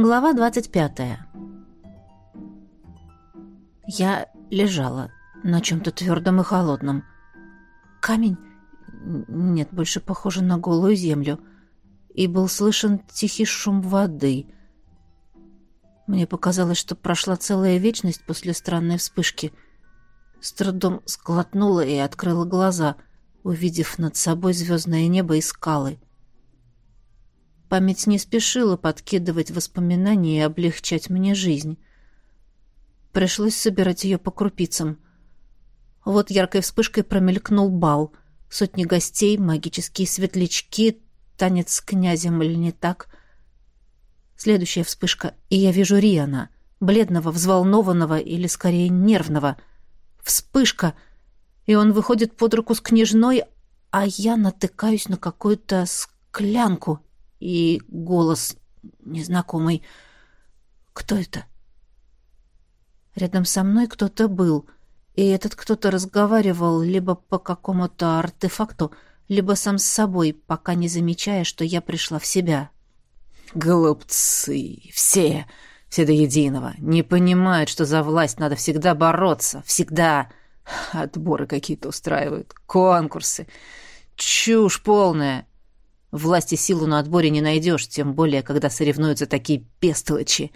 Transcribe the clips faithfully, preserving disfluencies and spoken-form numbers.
Глава двадцать пятая. Я лежала на чем-то твердом и холодном. Камень? Нет, больше похоже на голую землю. И был слышен тихий шум воды. Мне показалось, что прошла целая вечность после странной вспышки. С трудом сглотнула и открыла глаза, увидев над собой звездное небо и скалы. Память не спешила подкидывать воспоминания и облегчать мне жизнь. Пришлось собирать ее по крупицам. Вот яркой вспышкой промелькнул бал. Сотни гостей, магические светлячки, танец с князем или не так. Следующая вспышка, и я вижу Риана, бледного, взволнованного или, скорее, нервного. Вспышка, и он выходит под руку с княжной, а я натыкаюсь на какую-то склянку. И голос незнакомый. Кто это? Рядом со мной кто-то был, и этот кто-то разговаривал либо по какому-то артефакту, либо сам с собой, пока не замечая, что я пришла в себя. Глупцы! Все! Все до единого! Не понимают, что за власть надо всегда бороться. Всегда! Отборы какие-то устраивают. Конкурсы. Чушь полная! Власти силу на отборе не найдешь, тем более, когда соревнуются такие бестолочи.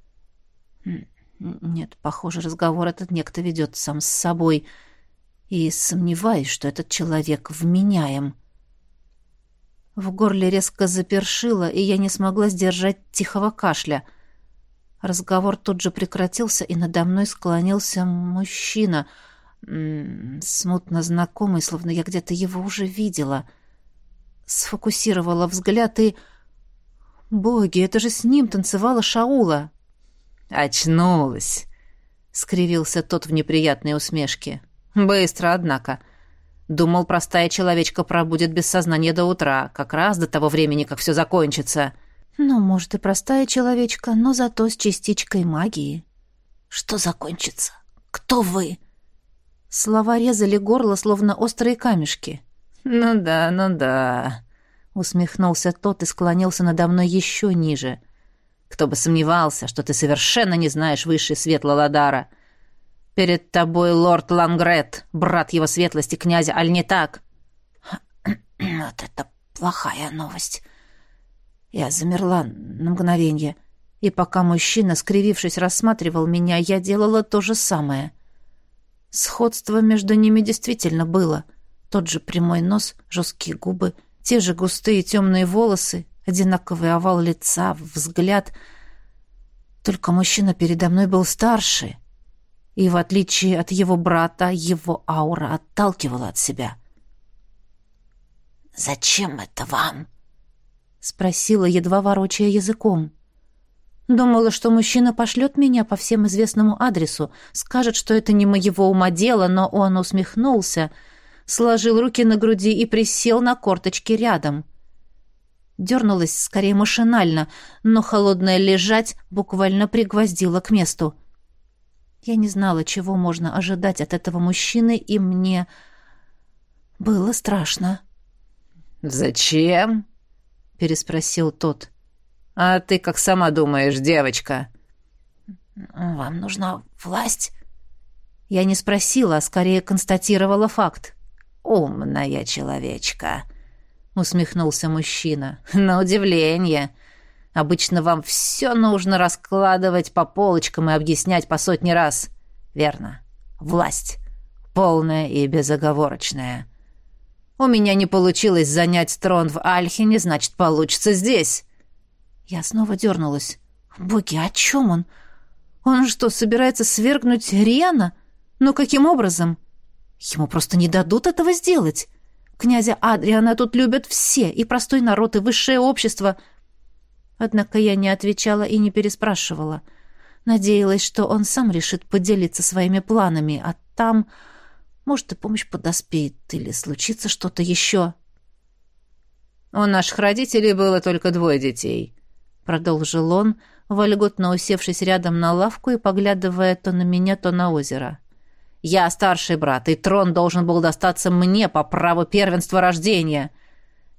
Нет, похоже, разговор этот некто ведет сам с собой. И сомневаюсь, что этот человек вменяем. В горле резко запершило, и я не смогла сдержать тихого кашля. Разговор тут же прекратился, и надо мной склонился мужчина, м-м, смутно знакомый, словно я где-то его уже видела. Сфокусировала взгляд и... Боги, это же с ним танцевала Шаула. «Очнулась!» — скривился тот в неприятной усмешке. «Быстро, однако. Думал, простая человечка пробудет без сознания до утра, как раз до того времени, как все закончится». «Ну, может, и простая человечка, но зато с частичкой магии». «Что закончится? Кто вы?» Слова резали горло, словно острые камешки. «Ну да, ну да», — усмехнулся тот и склонился надо мной еще ниже. «Кто бы сомневался, что ты совершенно не знаешь высшей светла Ладара. Перед тобой лорд Лангрет, брат его светлости князя, аль не так?» «Вот это плохая новость». Я замерла на мгновенье, и пока мужчина, скривившись, рассматривал меня, я делала то же самое. Сходство между ними действительно было. Тот же прямой нос, жесткие губы, те же густые темные волосы, одинаковый овал лица, взгляд. Только мужчина передо мной был старше, и, в отличие от его брата, его аура отталкивала от себя. «Зачем это вам?» — спросила, едва ворочая языком. Думала, что мужчина пошлет меня по всем известному адресу, скажет, что это не моего ума дело, но он усмехнулся, сложил руки на груди и присел на корточки рядом. Дернулась скорее машинально, но холодное лежать буквально пригвоздило к месту. Я не знала, чего можно ожидать от этого мужчины, и мне было страшно. «Зачем?» — переспросил тот. «А ты как сама думаешь, девочка?» «Вам нужна власть?» Я не спросила, а скорее констатировала факт. «Умная человечка», — усмехнулся мужчина. «На удивление. Обычно вам все нужно раскладывать по полочкам и объяснять по сотни раз. Верно. Власть. Полная и безоговорочная. У меня не получилось занять трон в Альхине, значит, получится здесь». Я снова дернулась. «Боги, о чем он? Он что, собирается свергнуть Риана? Но каким образом? Ему просто не дадут этого сделать. Князя Адриана тут любят все, и простой народ, и высшее общество». Однако я не отвечала и не переспрашивала. Надеялась, что он сам решит поделиться своими планами, а там, может, и помощь подоспеет, или случится что-то еще. «У наших родителей было только двое детей», — продолжил он, вольготно усевшись рядом на лавку и поглядывая то на меня, то на озеро. «Я старший брат, и трон должен был достаться мне по праву первенства рождения.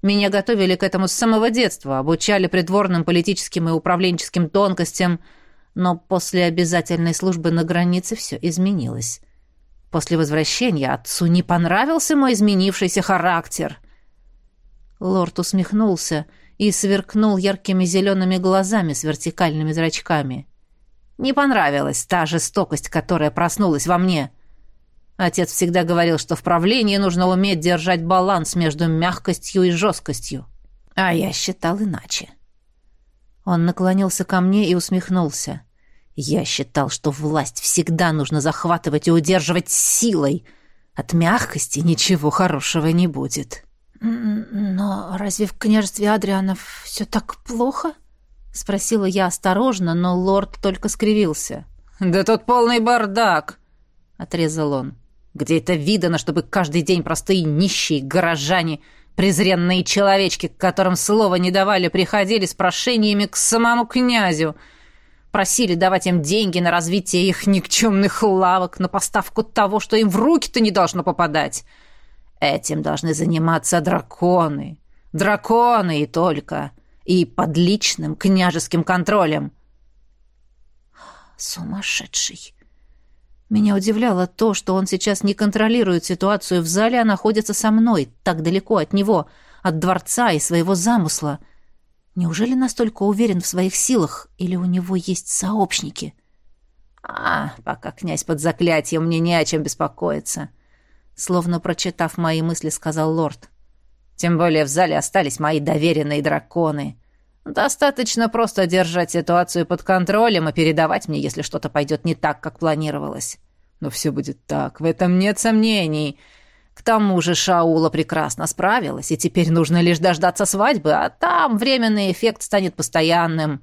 Меня готовили к этому с самого детства, обучали придворным политическим и управленческим тонкостям, но после обязательной службы на границе все изменилось. После возвращения отцу не понравился мой изменившийся характер. Лорд усмехнулся и сверкнул яркими зелеными глазами с вертикальными зрачками. Не понравилась та жестокость, которая проснулась во мне. Отец всегда говорил, что в правлении нужно уметь держать баланс между мягкостью и жесткостью. А я считал иначе. Он наклонился ко мне и усмехнулся. Я считал, что власть всегда нужно захватывать и удерживать силой. От мягкости ничего хорошего не будет. «Но разве в княжестве Адрианов все так плохо?» — спросила я осторожно, но лорд только скривился. «Да тут полный бардак!» — отрезал он. «Где это видано, чтобы каждый день простые нищие горожане, презренные человечки, которым слова не давали, приходили с прошениями к самому князю, просили давать им деньги на развитие их никчемных лавок, на поставку того, что им в руки-то не должно попадать. Этим должны заниматься драконы. Драконы и только. И под личным княжеским контролем». Сумасшедший. Меня удивляло то, что он сейчас не контролирует ситуацию в зале, а находится со мной, так далеко от него, от дворца и своего замысла. Неужели настолько уверен в своих силах, или у него есть сообщники? «А, пока князь под заклятием, мне не о чем беспокоиться», — словно прочитав мои мысли, сказал лорд. «Тем более в зале остались мои доверенные драконы. Достаточно просто держать ситуацию под контролем и передавать мне, если что-то пойдет не так, как планировалось. Но все будет так, в этом нет сомнений. К тому же Шаула прекрасно справилась, и теперь нужно лишь дождаться свадьбы, а там временный эффект станет постоянным».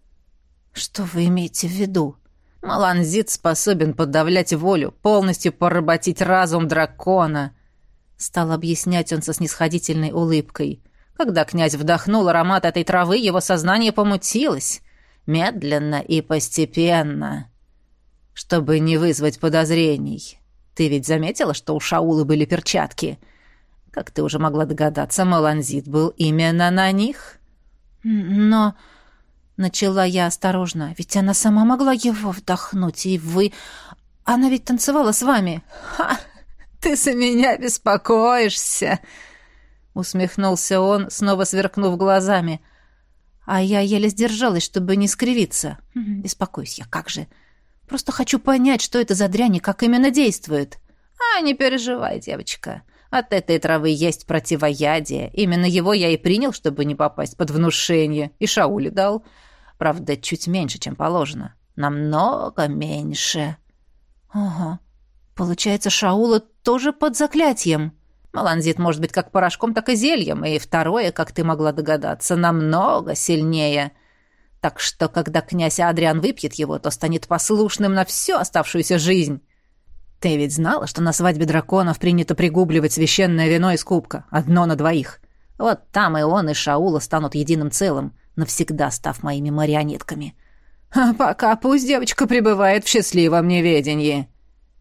«Что вы имеете в виду?» «Маланзит способен подавлять волю, полностью поработить разум дракона», — стал объяснять он со снисходительной улыбкой. Когда князь вдохнул аромат этой травы, его сознание помутилось. Медленно и постепенно. Чтобы не вызвать подозрений. Ты ведь заметила, что у Шаулы были перчатки? Как ты уже могла догадаться, Маланзит был именно на них. «Но...» — начала я осторожно. «Ведь она сама могла его вдохнуть, и вы... Она ведь танцевала с вами». «Ха! Ты за меня беспокоишься!» Усмехнулся он, снова сверкнув глазами. А я еле сдержалась, чтобы не скривиться. Беспокоюсь я, как же. Просто хочу понять, что это за дрянь и как именно действует. А не переживай, девочка. От этой травы есть противоядие. Именно его я и принял, чтобы не попасть под внушение. И Шауле дал. Правда, чуть меньше, чем положено. Намного меньше. Ага. Получается, Шаула тоже под заклятием. Маланзит может быть как порошком, так и зельем, и второе, как ты могла догадаться, намного сильнее. Так что, когда князь Адриан выпьет его, то станет послушным на всю оставшуюся жизнь. Ты ведь знала, что на свадьбе драконов принято пригубливать священное вино из кубка, одно на двоих? Вот там и он, и Шаула станут единым целым, навсегда став моими марионетками. А пока пусть девочка пребывает в счастливом неведении».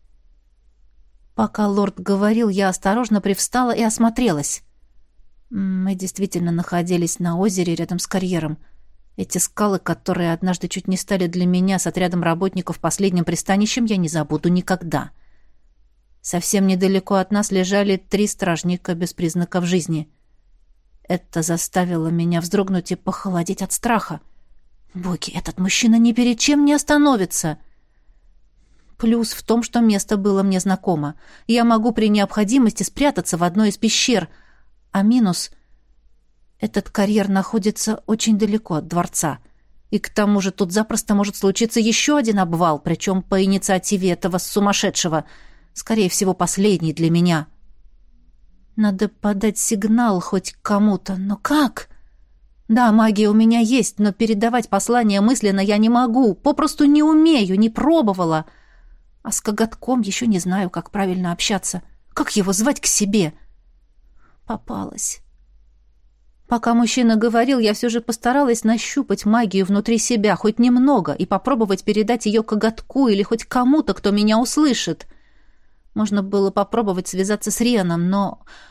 Пока лорд говорил, я осторожно привстала и осмотрелась. Мы действительно находились на озере рядом с карьером. Эти скалы, которые однажды чуть не стали для меня с отрядом работников последним пристанищем, я не забуду никогда. Совсем недалеко от нас лежали три стражника без признаков жизни. Это заставило меня вздрогнуть и похолодеть от страха. Боги, этот мужчина ни перед чем не остановится. Плюс в том, что место было мне знакомо. Я могу при необходимости спрятаться в одной из пещер. А минус — этот карьер находится очень далеко от дворца. И к тому же тут запросто может случиться еще один обвал, причем по инициативе этого сумасшедшего. Скорее всего, последний для меня. Надо подать сигнал хоть кому-то. Но как? Да, магия у меня есть, но передавать послание мысленно я не могу. Попросту не умею, не пробовала. А с коготком еще не знаю, как правильно общаться. Как его звать к себе? Попалась. Пока мужчина говорил, я все же постаралась нащупать магию внутри себя хоть немного и попробовать передать ее коготку или хоть кому-то, кто меня услышит. Можно было попробовать связаться с Рианом, но...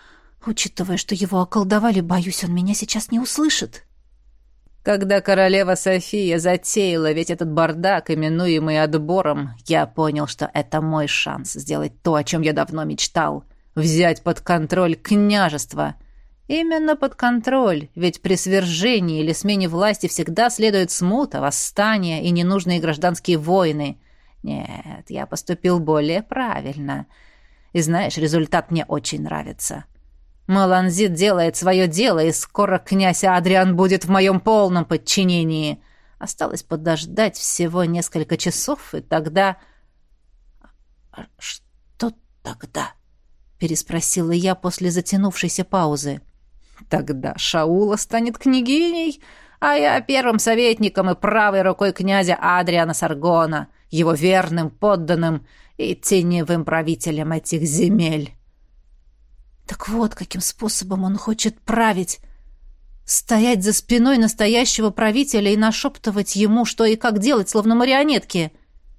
Учитывая, что его околдовали, боюсь, он меня сейчас не услышит. Когда королева София затеяла ведь этот бардак, именуемый отбором, я понял, что это мой шанс сделать то, о чем я давно мечтал. Взять под контроль княжество. Именно под контроль, ведь при свержении или смене власти всегда следует смута, восстания и ненужные гражданские войны. Нет, я поступил более правильно. И знаешь, результат мне очень нравится. Маланзит делает свое дело, и скоро князь Адриан будет в моем полном подчинении. Осталось подождать всего несколько часов, и тогда... — Что тогда? — переспросила я после затянувшейся паузы. — Тогда Шаула станет княгиней, а я первым советником и правой рукой князя Адриана Саргона, его верным подданным и теневым правителем этих земель. Так вот, каким способом он хочет править. Стоять за спиной настоящего правителя и нашептывать ему, что и как делать, словно марионетки.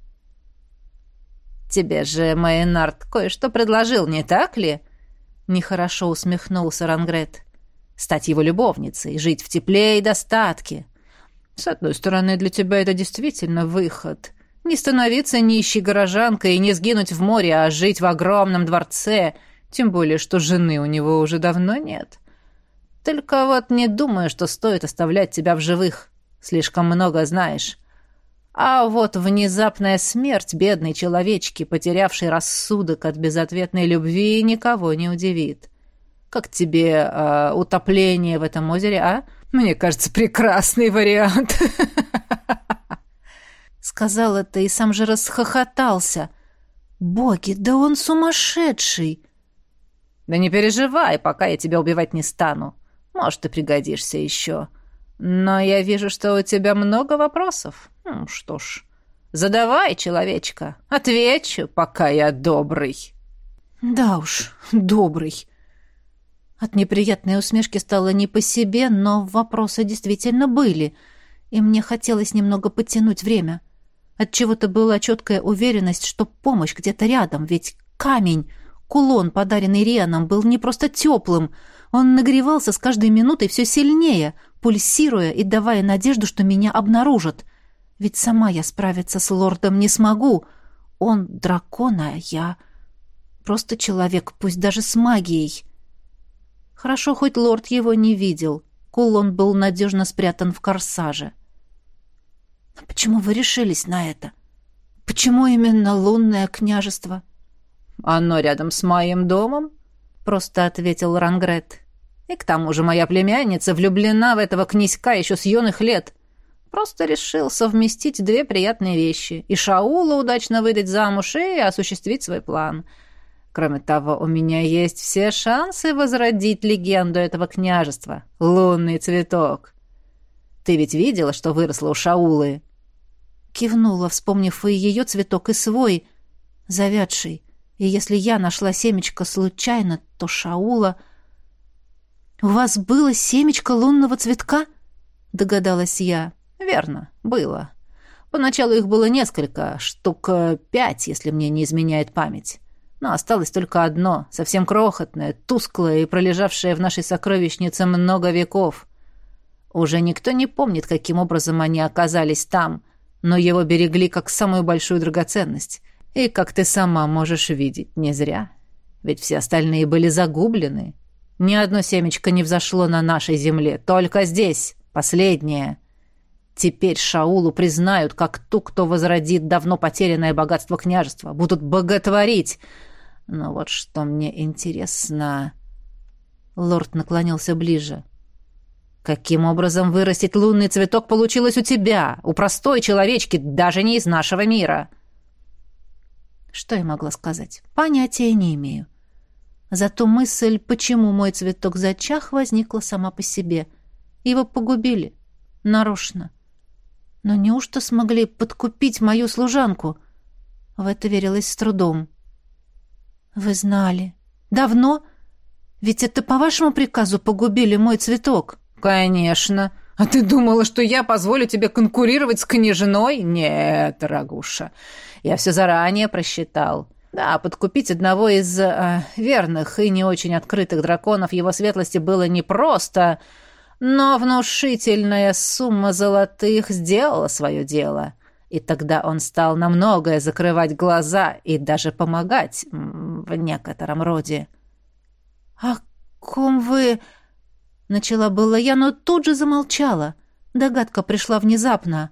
«Тебе же Мейнард кое-что предложил, не так ли?» Нехорошо усмехнулся Рангрет. «Стать его любовницей, жить в тепле и достатке. С одной стороны, для тебя это действительно выход. Не становиться нищей горожанкой и не сгинуть в море, а жить в огромном дворце, тем более, что жены у него уже давно нет. Только вот не думаю, что стоит оставлять тебя в живых. Слишком много знаешь. А вот внезапная смерть бедной человечки, потерявшей рассудок от безответной любви, никого не удивит. Как тебе э, утопление в этом озере, а? Мне кажется, прекрасный вариант». Сказал это и сам же расхохотался. «Боги, да он сумасшедший!» «Да не переживай, пока я тебя убивать не стану. Может, ты пригодишься еще. Но я вижу, что у тебя много вопросов. Ну, что ж, задавай, человечка. Отвечу, пока я добрый». «Да уж, добрый». От неприятной усмешки стало не по себе, но вопросы действительно были, и мне хотелось немного подтянуть время. Отчего-то была четкая уверенность, что помощь где-то рядом, ведь камень... Кулон, подаренный Рианом, был не просто теплым. Он нагревался с каждой минутой все сильнее, пульсируя и давая надежду, что меня обнаружат. Ведь сама я справиться с лордом не смогу. Он дракон, а я просто человек, пусть даже с магией. Хорошо, хоть лорд его не видел. Кулон был надежно спрятан в корсаже. «А почему вы решились на это? Почему именно лунное княжество?» «Оно рядом с моим домом», — просто ответил Рангрет. «И к тому же моя племянница влюблена в этого князька еще с юных лет. Просто решил совместить две приятные вещи. И Шаула удачно выдать замуж, и осуществить свой план. Кроме того, у меня есть все шансы возродить легенду этого княжества. Лунный цветок. Ты ведь видела, что выросло у Шаулы?» Кивнула, вспомнив и ее цветок, и свой, завядший. И если я нашла семечко случайно, то Шаула... «У вас было семечко лунного цветка?» — догадалась я. «Верно, было. Поначалу их было несколько, штук пять, если мне не изменяет память. Но осталось только одно, совсем крохотное, тусклое и пролежавшее в нашей сокровищнице много веков. Уже никто не помнит, каким образом они оказались там, но его берегли как самую большую драгоценность. И, как ты сама можешь видеть, не зря. Ведь все остальные были загублены. Ни одно семечко не взошло на нашей земле, только здесь, последнее. Теперь Шаулу признают как ту, кто возродит давно потерянное богатство княжества, будут боготворить. Но вот что мне интересно...» Лорд наклонился ближе. «Каким образом вырастить лунный цветок получилось у тебя, у простой человечки, даже не из нашего мира?» Что я могла сказать? Понятия не имею. Зато мысль, почему мой цветок зачах, возникла сама по себе. Его погубили. Нарочно. Но неужто смогли подкупить мою служанку? В это верилось с трудом. «Вы знали. Давно? Ведь это по вашему приказу погубили мой цветок». «Конечно. А ты думала, что я позволю тебе конкурировать с княжной? Нет, дорогуша. Я все заранее просчитал. Да, подкупить одного из э, верных и не очень открытых драконов его светлости было непросто, но внушительная сумма золотых сделала свое дело. И тогда он стал на многое закрывать глаза и даже помогать в некотором роде. «О ком вы...» — начала было я, но тут же замолчала. Догадка пришла внезапно.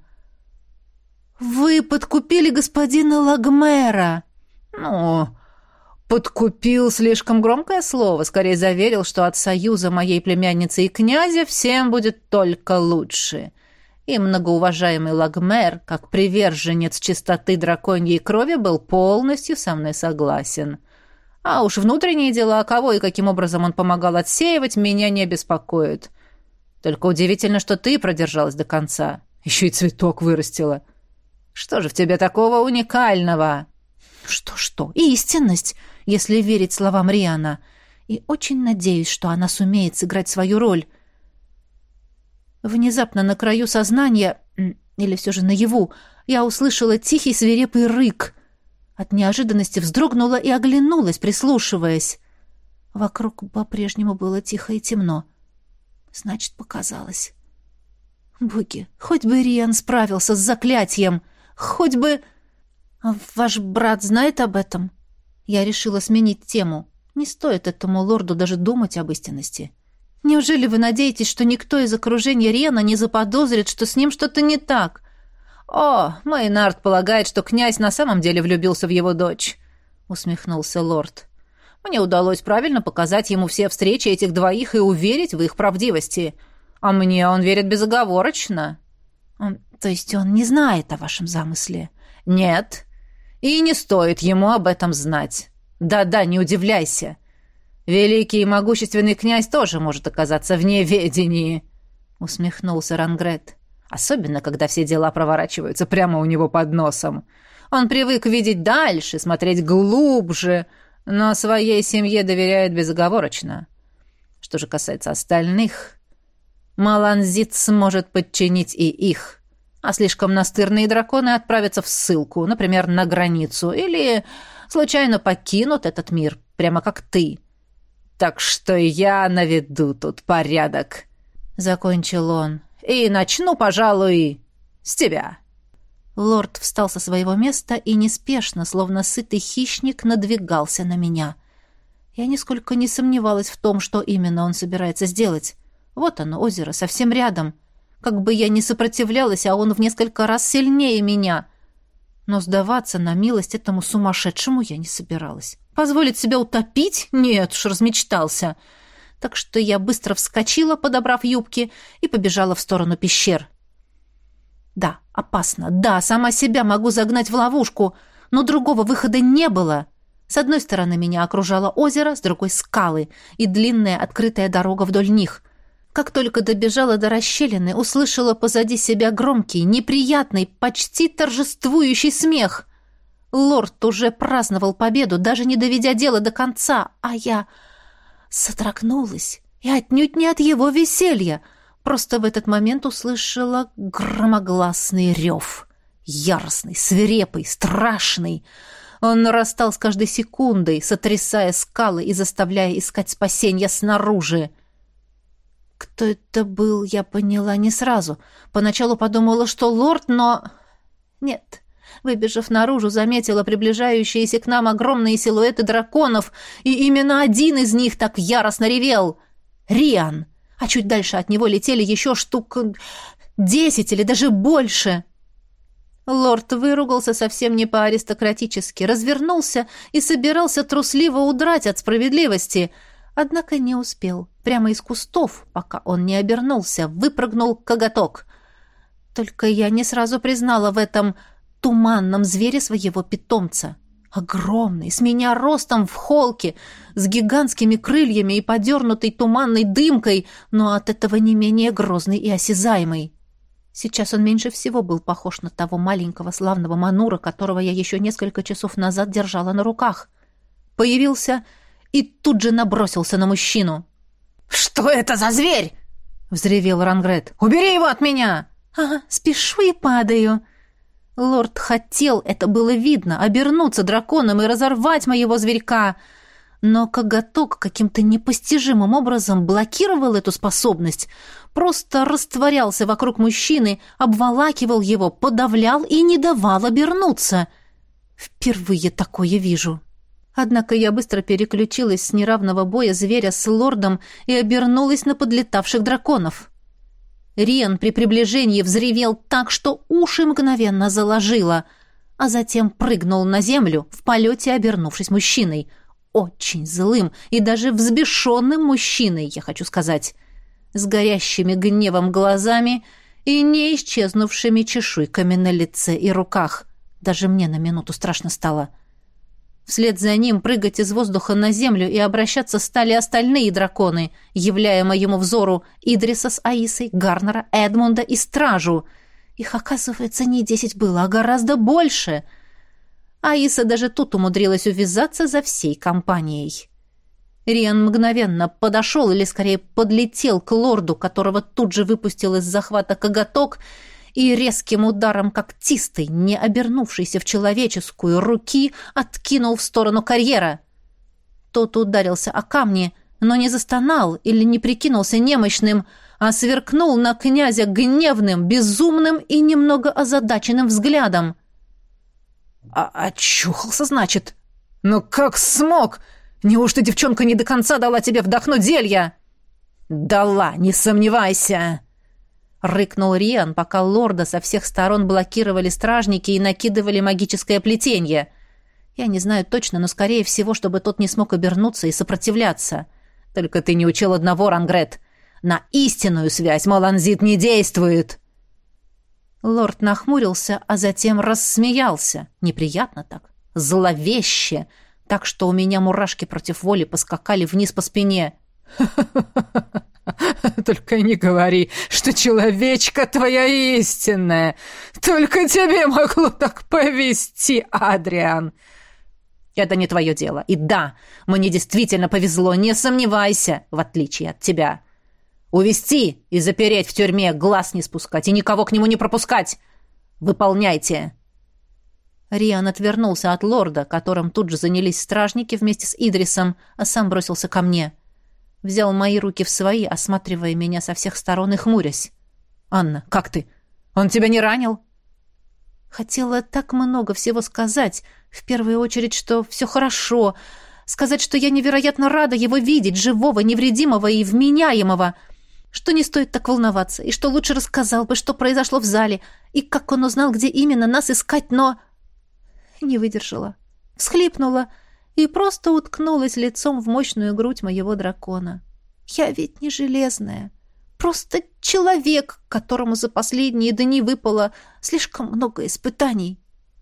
«Вы подкупили господина Лагмера!» «Ну, подкупил — слишком громкое слово. Скорее заверил, что от союза моей племянницы и князя всем будет только лучше. И многоуважаемый Лагмер, как приверженец чистоты драконьей крови, был полностью со мной согласен. А уж внутренние дела, кого и каким образом он помогал отсеивать, меня не беспокоит. Только удивительно, что ты продержалась до конца. Еще и цветок вырастила. Что же в тебе такого уникального?» «Что-что? Истинность, если верить словам Риана. И очень надеюсь, что она сумеет сыграть свою роль». Внезапно на краю сознания, или все же наяву, я услышала тихий свирепый рык. От неожиданности вздрогнула и оглянулась, прислушиваясь. Вокруг по-прежнему было тихо и темно. Значит, показалось. Боги, хоть бы Риан справился с заклятием, хоть бы... «Ваш брат знает об этом?» Я решила сменить тему. Не стоит этому лорду даже думать об истинности. «Неужели вы надеетесь, что никто из окружения Риана не заподозрит, что с ним что-то не так?» «О, Мейнард полагает, что князь на самом деле влюбился в его дочь», — усмехнулся лорд. «Мне удалось правильно показать ему все встречи этих двоих и уверить в их правдивости. А мне он верит безоговорочно». «То есть он не знает о вашем замысле?» «Нет. И не стоит ему об этом знать. Да-да, не удивляйся. Великий и могущественный князь тоже может оказаться в неведении», — усмехнулся Рангрет. «Особенно, когда все дела проворачиваются прямо у него под носом. Он привык видеть дальше, смотреть глубже, но своей семье доверяет безоговорочно. Что же касается остальных, Маланзит сможет подчинить и их, а слишком настырные драконы отправятся в ссылку, например, на границу, или случайно покинут этот мир, прямо как ты. Так что я наведу тут порядок», — закончил он. «И начну, пожалуй, с тебя». Лорд встал со своего места и неспешно, словно сытый хищник, надвигался на меня. Я нисколько не сомневалась в том, что именно он собирается сделать. Вот оно, озеро, совсем рядом. Как бы я ни сопротивлялась, а он в несколько раз сильнее меня. Но сдаваться на милость этому сумасшедшему я не собиралась. Позволить себя утопить? Нет уж, размечтался. Так что я быстро вскочила, подобрав юбки, и побежала в сторону пещер. Да, опасно. Да, сама себя могу загнать в ловушку, но другого выхода не было. С одной стороны меня окружало озеро, с другой — скалы и длинная открытая дорога вдоль них. Как только добежала до расщелины, услышала позади себя громкий, неприятный, почти торжествующий смех. Лорд уже праздновал победу, даже не доведя дело до конца, а я содрогнулась. И отнюдь не от его веселья. Просто в этот момент услышала громогласный рев. Яростный, свирепый, страшный. Он нарастал с каждой секундой, сотрясая скалы и заставляя искать спасения снаружи. Кто это был, я поняла не сразу. Поначалу подумала, что лорд, но... Нет. Выбежав наружу, заметила приближающиеся к нам огромные силуэты драконов, и именно один из них так яростно ревел. Риан. А чуть дальше от него летели еще штук десять или даже больше. Лорд выругался совсем не по-аристократически, развернулся и собирался трусливо удрать от справедливости, однако не успел. Прямо из кустов, пока он не обернулся, выпрыгнул коготок. Только я не сразу признала в этом туманном звере своего питомца. Огромный, с меня ростом в холке, с гигантскими крыльями и подернутой туманной дымкой, но от этого не менее грозный и осязаемый. Сейчас он меньше всего был похож на того маленького славного манура, которого я еще несколько часов назад держала на руках. Появился и тут же набросился на мужчину. «Что это за зверь?» — взревел Рангрет. «Убери его от меня!» «Ага, спешу и падаю». Лорд хотел, это было видно, обернуться драконом и разорвать моего зверька, но коготок каким-то непостижимым образом блокировал эту способность, просто растворялся вокруг мужчины, обволакивал его, подавлял и не давал обернуться. Впервые такое вижу. Однако я быстро переключилась с неравного боя зверя с лордом и обернулась на подлетавших драконов. Риан при приближении взревел так, что уши мгновенно заложило, а затем прыгнул на землю, в полете обернувшись мужчиной. Очень злым и даже взбешенным мужчиной, я хочу сказать, с горящими гневом глазами и не исчезнувшими чешуйками на лице и руках. Даже мне на минуту страшно стало. Вслед за ним прыгать из воздуха на землю и обращаться стали остальные драконы, являя моему взору Идриса с Аисой, Гарнера, Эдмунда и Стражу. Их, оказывается, не десять было, а гораздо больше. Аиса даже тут умудрилась увязаться за всей компанией. Риан мгновенно подошел, или скорее подлетел к лорду, которого тут же выпустил из захвата коготок, и резким ударом когтистой, не обернувшейся в человеческую, руки откинул в сторону карьера. Тот ударился о камни, но не застонал или не прикинулся немощным, а сверкнул на князя гневным, безумным и немного озадаченным взглядом. «А очухался, значит? Ну как смог? Неужто девчонка не до конца дала тебе вдохнуть зелья?» «Дала, не сомневайся!» Рыкнул Риан, пока лорда со всех сторон блокировали стражники и накидывали магическое плетение. Я не знаю точно, но скорее всего, чтобы тот не смог обернуться и сопротивляться. Только ты не учил одного, Рангрет. На истинную связь Маланзит не действует. Лорд нахмурился, а затем рассмеялся. Неприятно так, зловеще, так что у меня мурашки против воли поскакали вниз по спине. «Ха-ха-ха! Только не говори, что человечка твоя истинная. Только тебе могло так повезти, Адриан. Это не твое дело. И да, мне действительно повезло, не сомневайся, в отличие от тебя. Увести и запереть в тюрьме, глаз не спускать и никого к нему не пропускать. Выполняйте». Риан отвернулся от лорда, которым тут же занялись стражники вместе с Идрисом, а сам бросился ко мне. Взял мои руки в свои, осматривая меня со всех сторон и хмурясь. «Анна, как ты? Он тебя не ранил?» Хотела так много всего сказать. В первую очередь, что все хорошо. Сказать, что я невероятно рада его видеть, живого, невредимого и вменяемого. Что не стоит так волноваться. И что лучше рассказал бы, что произошло в зале. И как он узнал, где именно нас искать, но... Не выдержала. Всхлипнула и просто уткнулась лицом в мощную грудь моего дракона. Я ведь не железная. Просто человек, которому за последние дни выпало слишком много испытаний.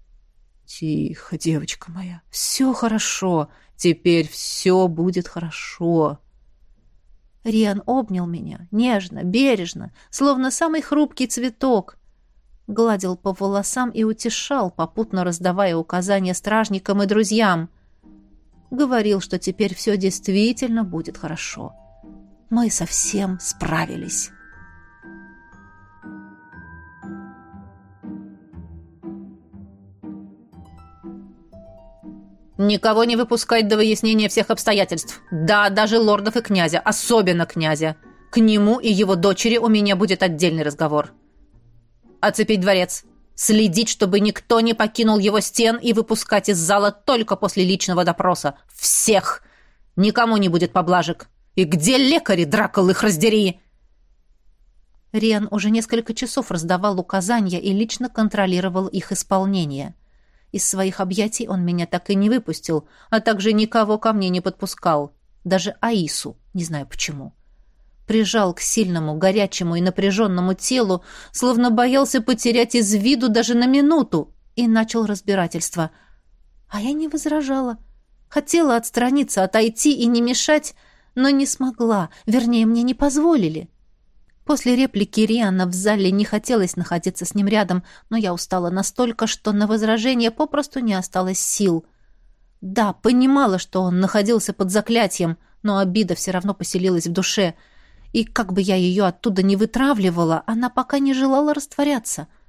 «Тихо, девочка моя, все хорошо. Теперь все будет хорошо». Риан обнял меня, нежно, бережно, словно самый хрупкий цветок. Гладил по волосам и утешал, попутно раздавая указания стражникам и друзьям. Говорил, что теперь все действительно будет хорошо. Мы совсем справились. «Никого не выпускать до выяснения всех обстоятельств. Да, даже лордов и князя, особенно князя. К нему и его дочери у меня будет отдельный разговор. Оцепить дворец. Следить, чтобы никто не покинул его стен, и выпускать из зала только после личного допроса. Всех! Никому не будет поблажек. И где лекари, Дракол, их раздери!» Риан уже несколько часов раздавал указания и лично контролировал их исполнение. Из своих объятий он меня так и не выпустил, а также никого ко мне не подпускал. Даже Аису, не знаю почему. Прижал к сильному, горячему и напряженному телу, словно боялся потерять из виду даже на минуту, и начал разбирательство. А я не возражала. Хотела отстраниться, отойти и не мешать, но не смогла, вернее, мне не позволили. После реплики Риана в зале не хотелось находиться с ним рядом, но я устала настолько, что на возражение попросту не осталось сил. Да, понимала, что он находился под заклятием, но обида все равно поселилась в душе, и как бы я ее оттуда не вытравливала, она пока не желала растворяться.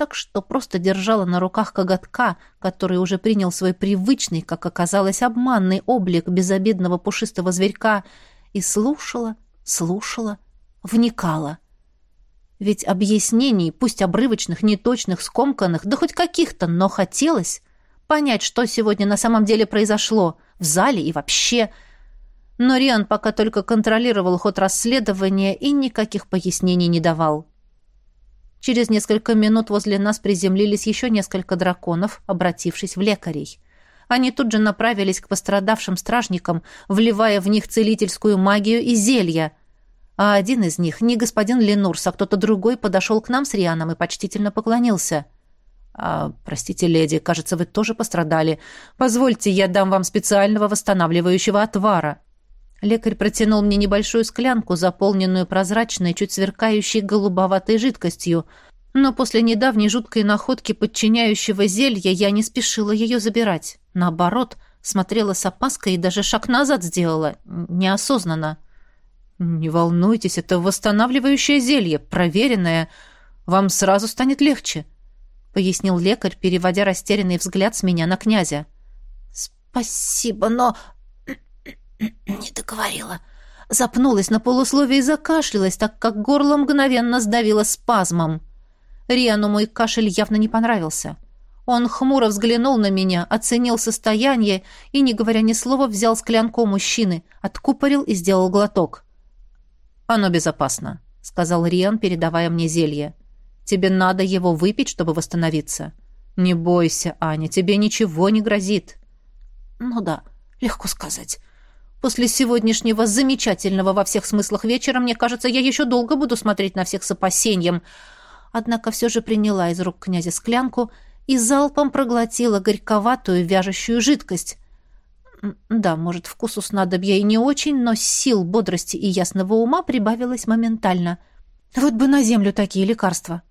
так что просто держала на руках коготка, который уже принял свой привычный, как оказалось, обманный облик безобидного пушистого зверька, и слушала, слушала, вникала. Ведь объяснений, пусть обрывочных, неточных, скомканных, да хоть каких-то, но хотелось понять, что сегодня на самом деле произошло, в зале и вообще. Но Риан пока только контролировал ход расследования и никаких пояснений не давал. Через несколько минут возле нас приземлились еще несколько драконов, обратившись в лекарей. Они тут же направились к пострадавшим стражникам, вливая в них целительскую магию и зелья. А один из них, не господин Ленурс, а кто-то другой, подошел к нам с Рианом и почтительно поклонился. «А, простите, леди, кажется, вы тоже пострадали. Позвольте, я дам вам специального восстанавливающего отвара». Лекарь протянул мне небольшую склянку, заполненную прозрачной, чуть сверкающей голубоватой жидкостью, но после недавней жуткой находки подчиняющего зелья я не спешила ее забирать. Наоборот, смотрела с опаской и даже шаг назад сделала, неосознанно. «Не волнуйтесь, это восстанавливающее зелье, проверенное. Вам сразу станет легче», — пояснил лекарь, переводя растерянный взгляд с меня на князя. «Спасибо, но...» Не договорила. Запнулась на полусловие и закашлялась, так как горло мгновенно сдавило спазмом. Риану мой кашель явно не понравился. Он хмуро взглянул на меня, оценил состояние и, не говоря ни слова, взял склянку мужчины, откупорил и сделал глоток. «Оно безопасно», — сказал Риан, передавая мне зелье. «Тебе надо его выпить, чтобы восстановиться. Не бойся, Аня, тебе ничего не грозит». «Ну да, легко сказать». После сегодняшнего замечательного во всех смыслах вечера, мне кажется, я еще долго буду смотреть на всех с опасением. Однако все же приняла из рук князя склянку и залпом проглотила горьковатую вяжущую жидкость. Да, может, вкусу снадобья и не очень, но сил, бодрости и ясного ума прибавилось моментально. Вот бы на землю такие лекарства.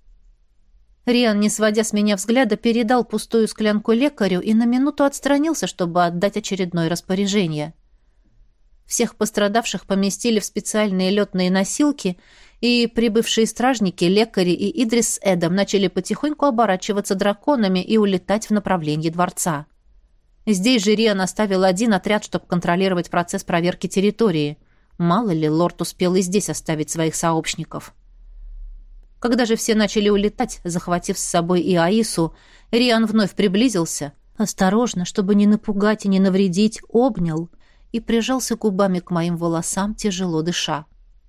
Риан, не сводя с меня взгляда, передал пустую склянку лекарю и на минуту отстранился, чтобы отдать очередное распоряжение. Всех пострадавших поместили в специальные летные носилки, и прибывшие стражники, лекари и Идрис с Эдом начали потихоньку оборачиваться драконами и улетать в направлении дворца. Здесь же Риан оставил один отряд, чтобы контролировать процесс проверки территории. Мало ли, лорд успел и здесь оставить своих сообщников. Когда же все начали улетать, захватив с собой и Аису, Риан вновь приблизился, осторожно, чтобы не напугать и не навредить, обнял и прижался губами к моим волосам, тяжело дыша.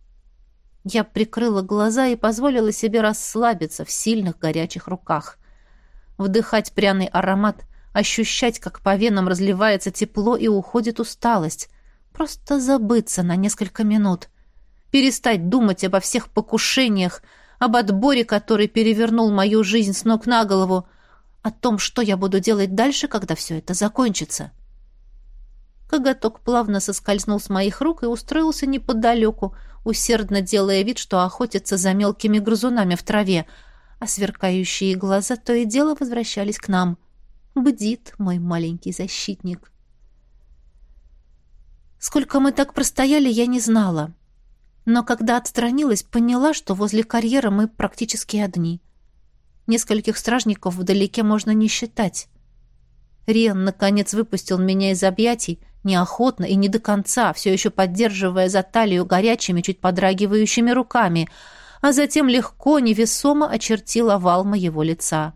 Я прикрыла глаза и позволила себе расслабиться в сильных горячих руках. Вдыхать пряный аромат, ощущать, как по венам разливается тепло и уходит усталость. Просто забыться на несколько минут. Перестать думать обо всех покушениях, об отборе, который перевернул мою жизнь с ног на голову, о том, что я буду делать дальше, когда все это закончится. Коготок плавно соскользнул с моих рук и устроился неподалеку, усердно делая вид, что охотится за мелкими грызунами в траве, а сверкающие глаза то и дело возвращались к нам. Бдит мой маленький защитник. Сколько мы так простояли, я не знала. Но когда отстранилась, поняла, что возле карьера мы практически одни. Нескольких стражников вдалеке можно не считать. Риан, наконец, выпустил меня из объятий, неохотно и не до конца, все еще поддерживая за талию горячими, чуть подрагивающими руками, а затем легко, невесомо очертил овал моего лица.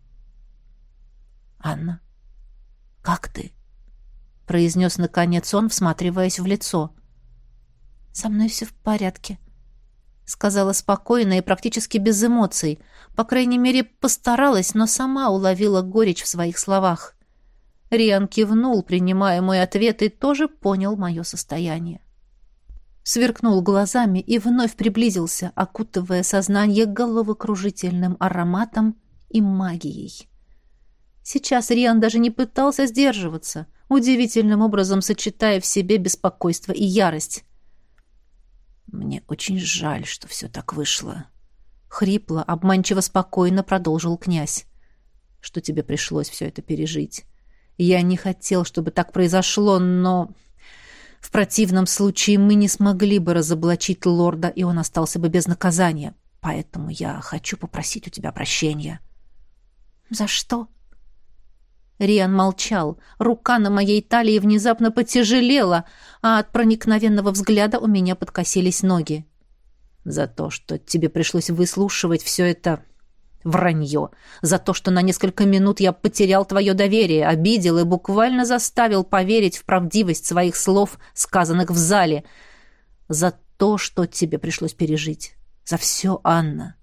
«Анна, как ты?» — произнес, наконец, он, всматриваясь в лицо. «Со мной все в порядке», — сказала спокойно и практически без эмоций. По крайней мере, постаралась, но сама уловила горечь в своих словах. Риан кивнул, принимая мой ответ, и тоже понял мое состояние. Сверкнул глазами и вновь приблизился, окутывая сознание головокружительным ароматом и магией. Сейчас Риан даже не пытался сдерживаться, удивительным образом сочетая в себе беспокойство и ярость. «Мне очень жаль, что все так вышло», — хрипло, обманчиво спокойно продолжил князь. «Что тебе пришлось все это пережить. Я не хотел, чтобы так произошло, но в противном случае мы не смогли бы разоблачить лорда, и он остался бы без наказания. Поэтому я хочу попросить у тебя прощения». «За что?» Риан молчал. Рука на моей талии внезапно потяжелела, а от проникновенного взгляда у меня подкосились ноги. «За то, что тебе пришлось выслушивать все это вранье. За то, что на несколько минут я потерял твое доверие, обидел и буквально заставил поверить в правдивость своих слов, сказанных в зале. За то, что тебе пришлось пережить. За все, Анна».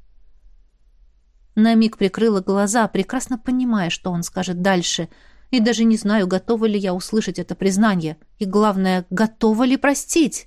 На миг прикрыла глаза, прекрасно понимая, что он скажет дальше, и даже не знаю, готова ли я услышать это признание, и, главное, готова ли простить.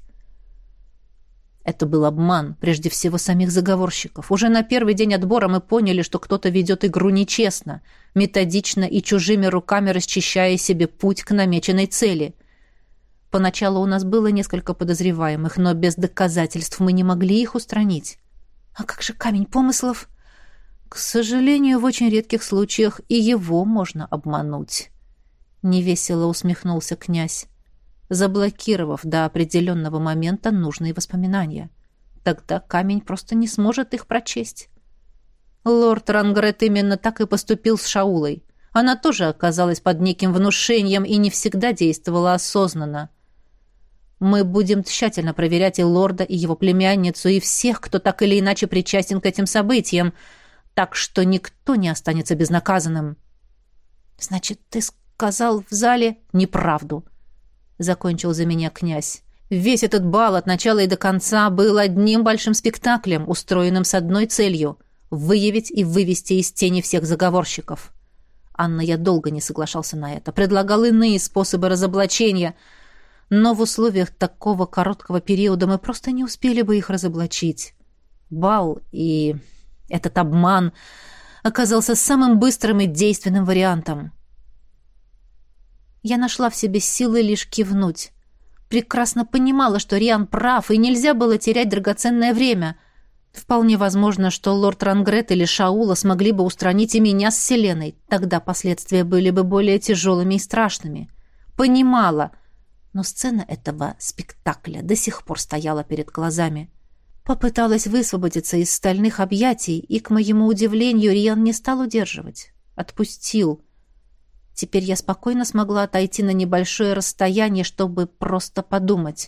Это был обман, прежде всего, самих заговорщиков. Уже на первый день отбора мы поняли, что кто-то ведет игру нечестно, методично и чужими руками расчищая себе путь к намеченной цели. Поначалу у нас было несколько подозреваемых, но без доказательств мы не могли их устранить. А как же камень помыслов? К сожалению, в очень редких случаях и его можно обмануть. Невесело усмехнулся князь, заблокировав до определенного момента нужные воспоминания. Тогда камень просто не сможет их прочесть. Лорд Рангрет именно так и поступил с Шаулой. Она тоже оказалась под неким внушением и не всегда действовала осознанно. Мы будем тщательно проверять и лорда, и его племянницу, и всех, кто так или иначе причастен к этим событиям, так что никто не останется безнаказанным. «Значит, ты сказал в зале неправду», — закончил за меня князь. «Весь этот бал от начала и до конца был одним большим спектаклем, устроенным с одной целью — выявить и вывести из тени всех заговорщиков. Анна, я долго не соглашался на это, предлагал иные способы разоблачения, но в условиях такого короткого периода мы просто не успели бы их разоблачить. Бал и этот обман оказался самым быстрым и действенным вариантом». Я нашла в себе силы лишь кивнуть. Прекрасно понимала, что Риан прав, и нельзя было терять драгоценное время. Вполне возможно, что лорд Рангрет или Шаула смогли бы устранить и меня с Селеной. Тогда последствия были бы более тяжелыми и страшными. Понимала, но сцена этого спектакля до сих пор стояла перед глазами. Попыталась высвободиться из стальных объятий, и, к моему удивлению, Риан не стал удерживать. Отпустил. Теперь я спокойно смогла отойти на небольшое расстояние, чтобы просто подумать.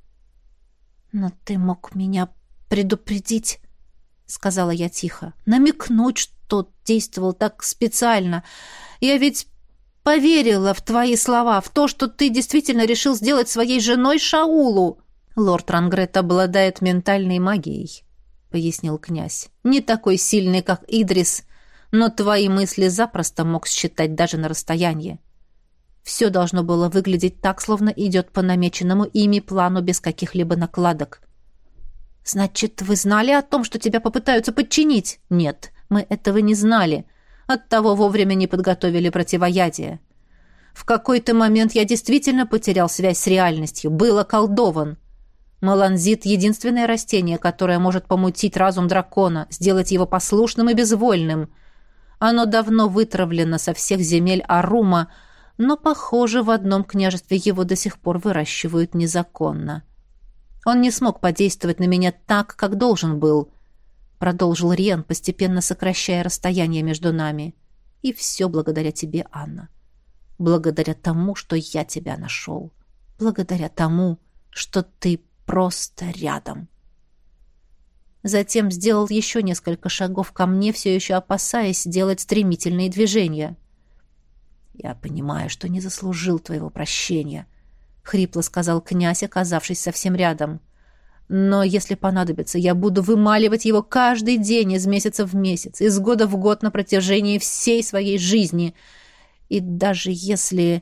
«Но ты мог меня предупредить», — сказала я тихо. «Намекнуть, что действовал так специально. Я ведь поверила в твои слова, в то, что ты действительно решил сделать своей женой Шаулу». «Лорд Рангрет обладает ментальной магией», — пояснил князь. «Не такой сильный, как Идрис, но твои мысли запросто мог считать даже на расстоянии. Все должно было выглядеть так, словно идет по намеченному ими плану без каких-либо накладок». «Значит, вы знали о том, что тебя попытаются подчинить?» «Нет, мы этого не знали. Оттого вовремя не подготовили противоядие. В какой-то момент я действительно потерял связь с реальностью, был околдован. Маланзит — единственное растение, которое может помутить разум дракона, сделать его послушным и безвольным. Оно давно вытравлено со всех земель Арума, но, похоже, в одном княжестве его до сих пор выращивают незаконно. Он не смог подействовать на меня так, как должен был», — продолжил Риан, постепенно сокращая расстояние между нами. «И все благодаря тебе, Анна. Благодаря тому, что я тебя нашел. Благодаря тому, что ты просто рядом». Затем сделал еще несколько шагов ко мне, все еще опасаясь делать стремительные движения. «Я понимаю, что не заслужил твоего прощения», — хрипло сказал князь, оказавшись совсем рядом. «Но если понадобится, я буду вымаливать его каждый день из месяца в месяц, из года в год на протяжении всей своей жизни. И даже если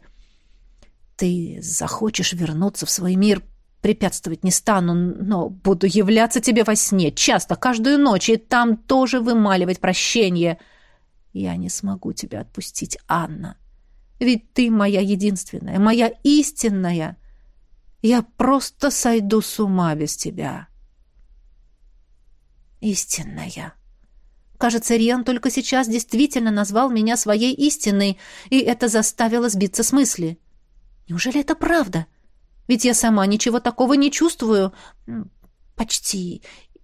ты захочешь вернуться в свой мир, препятствовать не стану, но буду являться тебе во сне, часто, каждую ночь, и там тоже вымаливать прощение. Я не смогу тебя отпустить, Анна. Ведь ты моя единственная, моя истинная. Я просто сойду с ума без тебя». «Истинная». Кажется, Риан только сейчас действительно назвал меня своей истинной, и это заставило сбиться с мысли. Неужели это правда? Ведь я сама ничего такого не чувствую. Почти.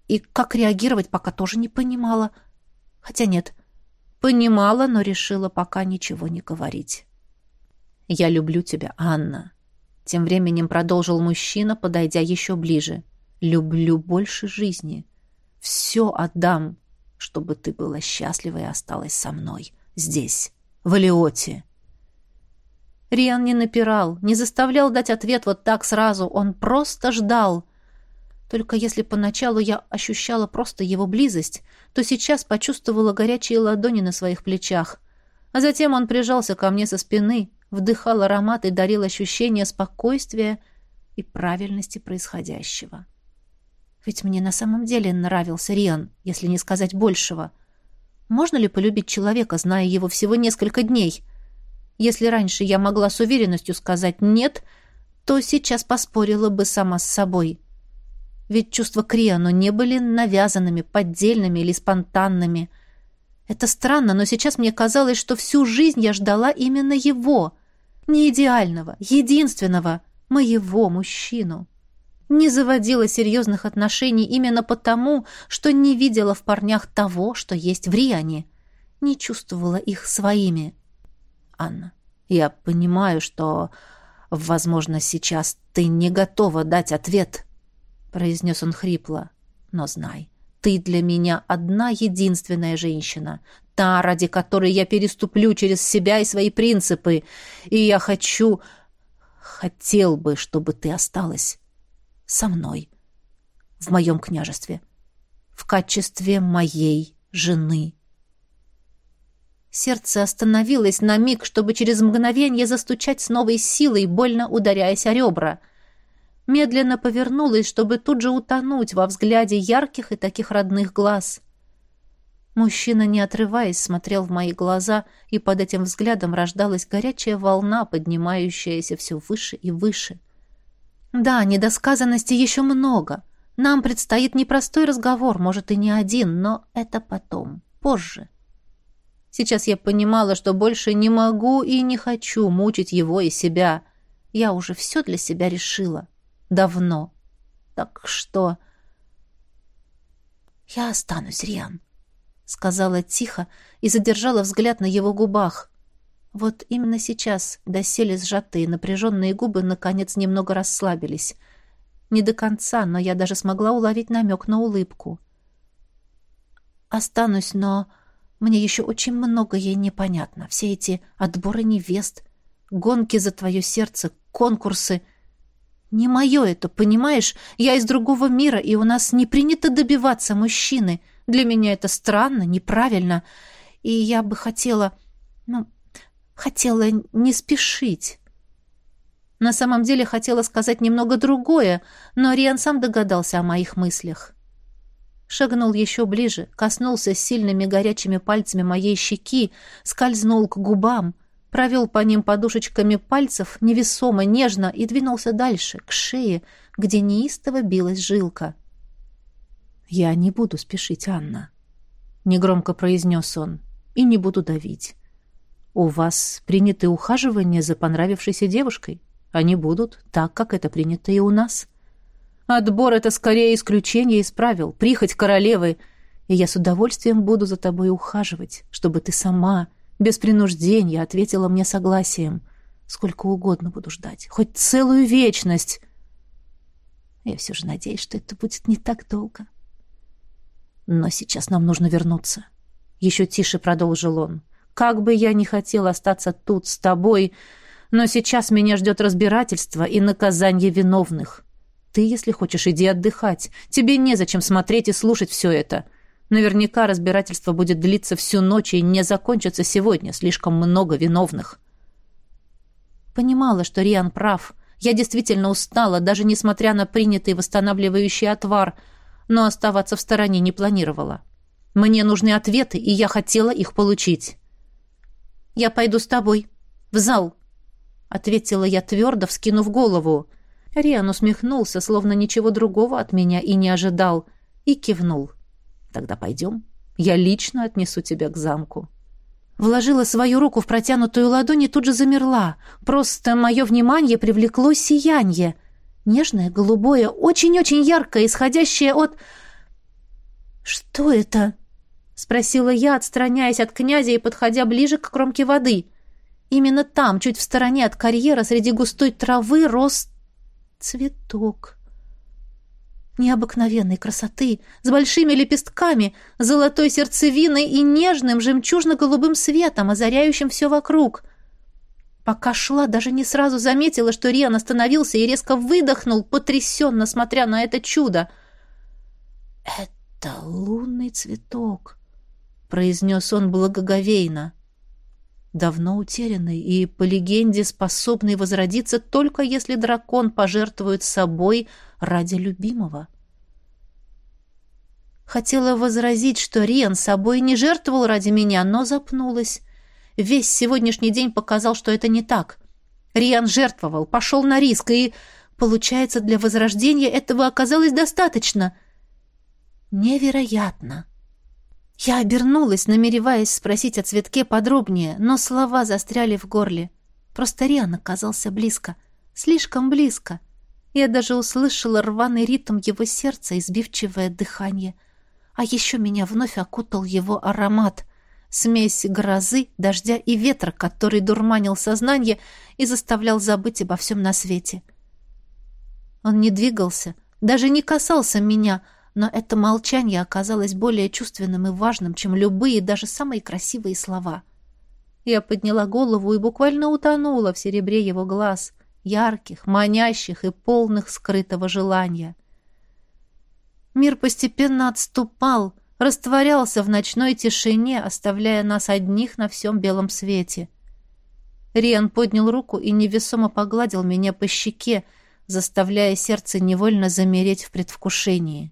и как реагировать, пока тоже не понимала. Хотя нет, понимала, но решила пока ничего не говорить. «Я люблю тебя, Анна», — тем временем продолжил мужчина, подойдя еще ближе. «Люблю больше жизни. Все отдам, чтобы ты была счастлива и осталась со мной. Здесь, в Алиоте». Риан не напирал, не заставлял дать ответ вот так сразу. Он просто ждал. Только если поначалу я ощущала просто его близость, то сейчас почувствовала горячие ладони на своих плечах. А затем он прижался ко мне со спины, вдыхал аромат и дарил ощущение спокойствия и правильности происходящего. Ведь мне на самом деле нравился Риан, если не сказать большего. Можно ли полюбить человека, зная его всего несколько дней? Если раньше я могла с уверенностью сказать «нет», то сейчас поспорила бы сама с собой. Ведь чувства к Риану не были навязанными, поддельными или спонтанными. Это странно, но сейчас мне казалось, что всю жизнь я ждала именно его. Не идеального, единственного, моего мужчину. Не заводила серьезных отношений именно потому, что не видела в парнях того, что есть в Риане. Не чувствовала их своими. «Анна, я понимаю, что, возможно, сейчас ты не готова дать ответ», — произнес он хрипло. «Но знай, ты для меня одна единственная женщина, та, ради которой я переступлю через себя и свои принципы, и я хочу, хотел бы, чтобы ты осталась со мной, в моем княжестве, в качестве моей жены». Сердце остановилось на миг, чтобы через мгновение застучать с новой силой, больно ударяясь о ребра. Медленно повернулась, чтобы тут же утонуть во взгляде ярких и таких родных глаз. Мужчина, не отрываясь, смотрел в мои глаза, и под этим взглядом рождалась горячая волна, поднимающаяся все выше и выше. Да, недосказанности еще много. Нам предстоит непростой разговор, может, и не один, но это потом, позже. Сейчас я понимала, что больше не могу и не хочу мучить его и себя. Я уже все для себя решила. Давно. Так что... «Я останусь, Риан», — сказала тихо и задержала взгляд на его губах. Вот именно сейчас доселе сжатые напряженные губы наконец немного расслабились. Не до конца, но я даже смогла уловить намек на улыбку. «Останусь, но мне еще очень многое непонятно. Все эти отборы невест, гонки за твое сердце, конкурсы. Не мое это, понимаешь? Я из другого мира, и у нас не принято добиваться мужчины. Для меня это странно, неправильно. И я бы хотела... ну, хотела не спешить». На самом деле хотела сказать немного другое, но Риан сам догадался о моих мыслях. Шагнул еще ближе, коснулся сильными горячими пальцами моей щеки, скользнул к губам, провел по ним подушечками пальцев невесомо, нежно и двинулся дальше, к шее, где неистово билась жилка. «Я не буду спешить, Анна», — негромко произнес он, — «и не буду давить. У вас приняты ухаживания за понравившейся девушкой. Они будут так, как это принято и у нас. Отбор — это скорее исключение из правил, прихоть королевы, и я с удовольствием буду за тобой ухаживать, чтобы ты сама, без принуждения, ответила мне согласием. Сколько угодно буду ждать, хоть целую вечность. Я все же надеюсь, что это будет не так долго. Но сейчас нам нужно вернуться. Еще тише продолжил он. Как бы я ни хотел остаться тут с тобой, но сейчас меня ждет разбирательство и наказание виновных. Ты, если хочешь, иди отдыхать. Тебе незачем смотреть и слушать все это. Наверняка разбирательство будет длиться всю ночь и не закончится сегодня. Слишком много виновных. Понимала, что Риан прав. Я действительно устала, даже несмотря на принятый восстанавливающий отвар, но оставаться в стороне не планировала. Мне нужны ответы, и я хотела их получить. «Я пойду с тобой. В зал», — ответила я твердо, вскинув голову. Риан усмехнулся, словно ничего другого от меня и не ожидал, и кивнул. «Тогда пойдем. Я лично отнесу тебя к замку». Вложила свою руку в протянутую ладонь и тут же замерла. Просто мое внимание привлекло сияние. Нежное, голубое, очень-очень яркое, исходящее от... «Что это?» — спросила я, отстраняясь от князя и подходя ближе к кромке воды. Именно там, чуть в стороне от карьера, среди густой травы, рос цветок. Необыкновенной красоты, с большими лепестками, золотой сердцевиной и нежным жемчужно-голубым светом, озаряющим все вокруг. Пока шла, даже не сразу заметила, что Риан остановился и резко выдохнул, потрясенно смотря на это чудо. «Это лунный цветок», — произнес он благоговейно. Давно утерянный и, по легенде, способный возродиться только если дракон пожертвует собой ради любимого. Хотела возразить, что Риан собой не жертвовал ради меня, но запнулась. Весь сегодняшний день показал, что это не так. Риан жертвовал, пошел на риск, и, получается, для возрождения этого оказалось достаточно. Невероятно! Я обернулась, намереваясь спросить о цветке подробнее, но слова застряли в горле. Просто Риан оказался близко, слишком близко. Я даже услышала рваный ритм его сердца и сбивчивое дыхание. А еще меня вновь окутал его аромат. Смесь грозы, дождя и ветра, который дурманил сознание и заставлял забыть обо всем на свете. Он не двигался, даже не касался меня, но это молчание оказалось более чувственным и важным, чем любые, даже самые красивые слова. Я подняла голову и буквально утонула в серебре его глаз, ярких, манящих и полных скрытого желания. Мир постепенно отступал, растворялся в ночной тишине, оставляя нас одних на всем белом свете. Риан поднял руку и невесомо погладил меня по щеке, заставляя сердце невольно замереть в предвкушении.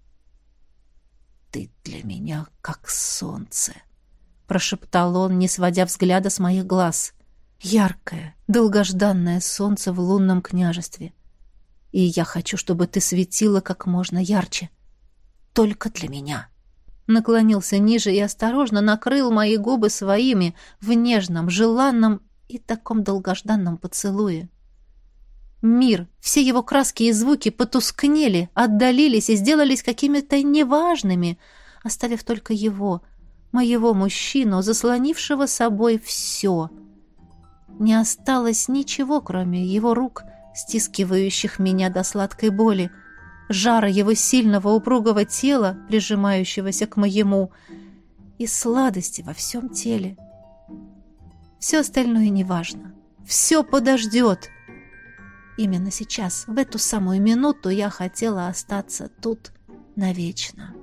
«Ты для меня как солнце», — прошептал он, не сводя взгляда с моих глаз. «Яркое, долгожданное солнце в лунном княжестве. И я хочу, чтобы ты светила как можно ярче. Только для меня». Наклонился ниже и осторожно накрыл мои губы своими в нежном, желанном и таком долгожданном поцелуе. Мир, все его краски и звуки потускнели, отдалились и сделались какими-то неважными, оставив только его, моего мужчину, заслонившего собой все. Не осталось ничего, кроме его рук, стискивающих меня до сладкой боли, жара его сильного упругого тела, прижимающегося к моему, и сладости во всем теле. Все остальное неважно. Все подождет. Именно сейчас, в эту самую минуту, я хотела остаться тут навечно.